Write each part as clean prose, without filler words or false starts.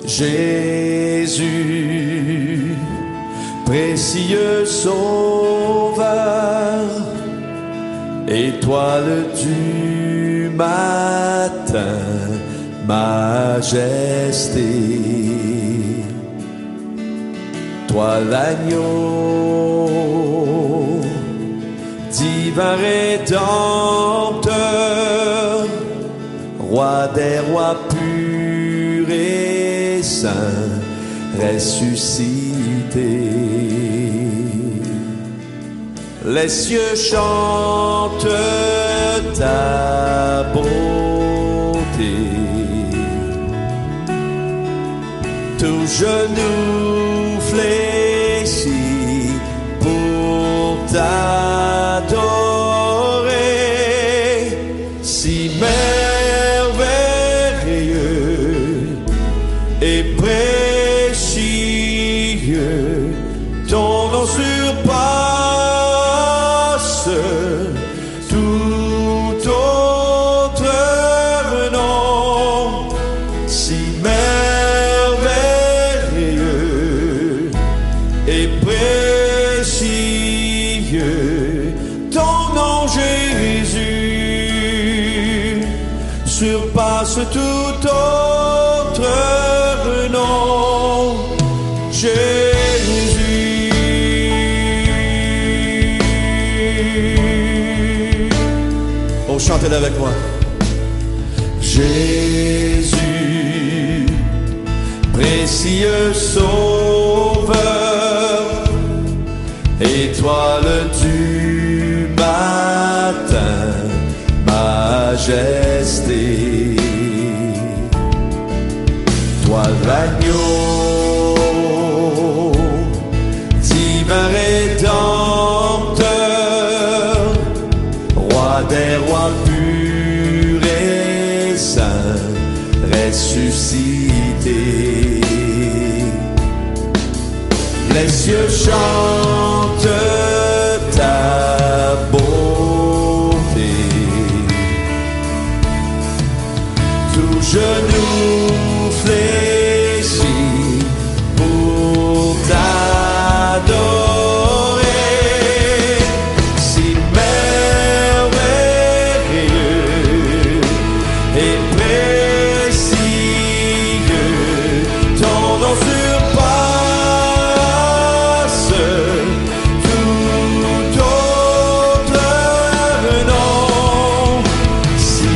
Jésus, précieux sauveur, étoile du matin, majesté, toi l'agneau, divin rédempteur, roi des rois purs et saints, ressuscité. Les cieux chantent ta beauté, tout genou fléchit pour t'adorer, si merveilleux et précieux, ton nom surpasse tout autre nom, si merveilleux et précieux, ton nom Jésus surpasse tout autre nom, Jésus. Oh, chantez-le avec moi. Jésus, précieux sauveur, étoile du matin, majesté, toi l'agneau, divin rédempteur, roi des rois purs et saints, ressuscité. Les cieux chantent ta beauté, tout genou fléchit pour t'adorer, si merveilleux et précieux, ton nom surpasse tout autre nom, si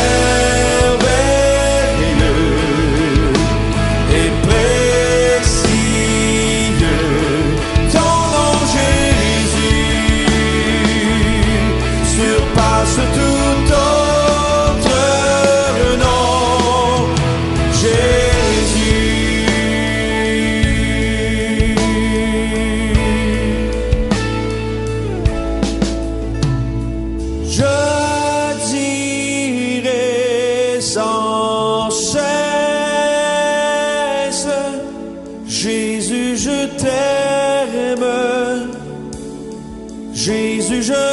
merveilleux et précieux, ton nom Jésus surpasse tout autre nom, Jésus. Je dirai sans cesse, Jésus, je t'aime, Jésus, je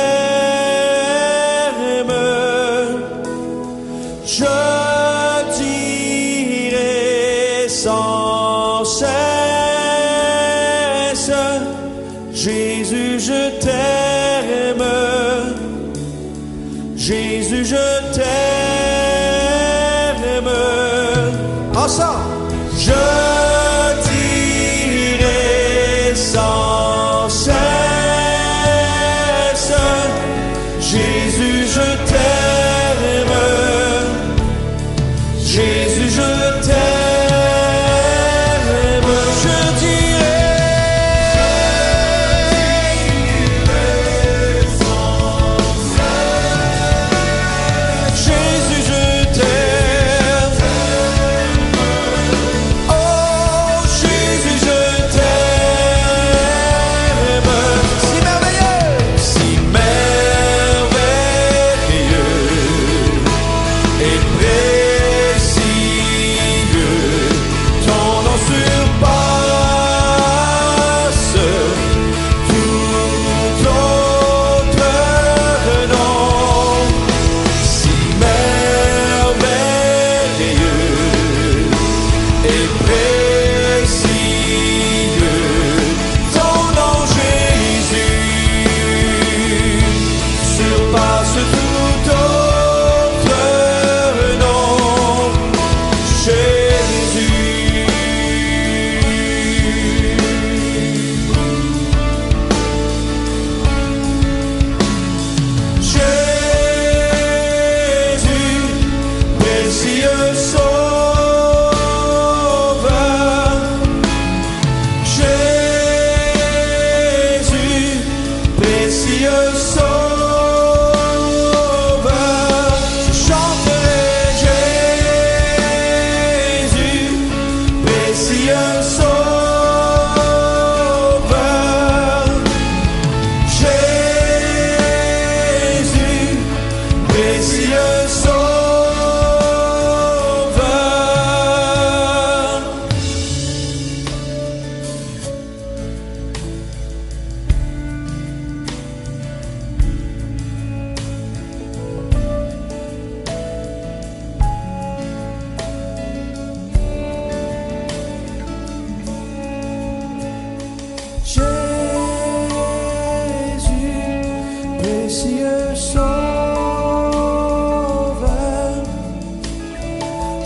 t'aime. Je dirai sans cesse, Jésus, je t'aime, Jésus, je t'aime. Ensemble. Je dirai sans cesse, Jésus, je t'aime, Jésus, je t'aime. Je dirai sans cesse, Jésus, je t'aime. Oh,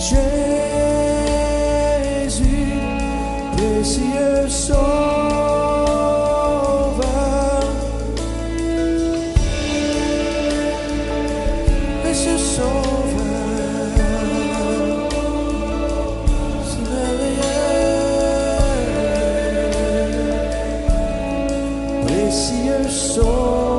Jésus, précieux Sauveur, précieux Sauveur, si merveilleux, précieux Sauveur.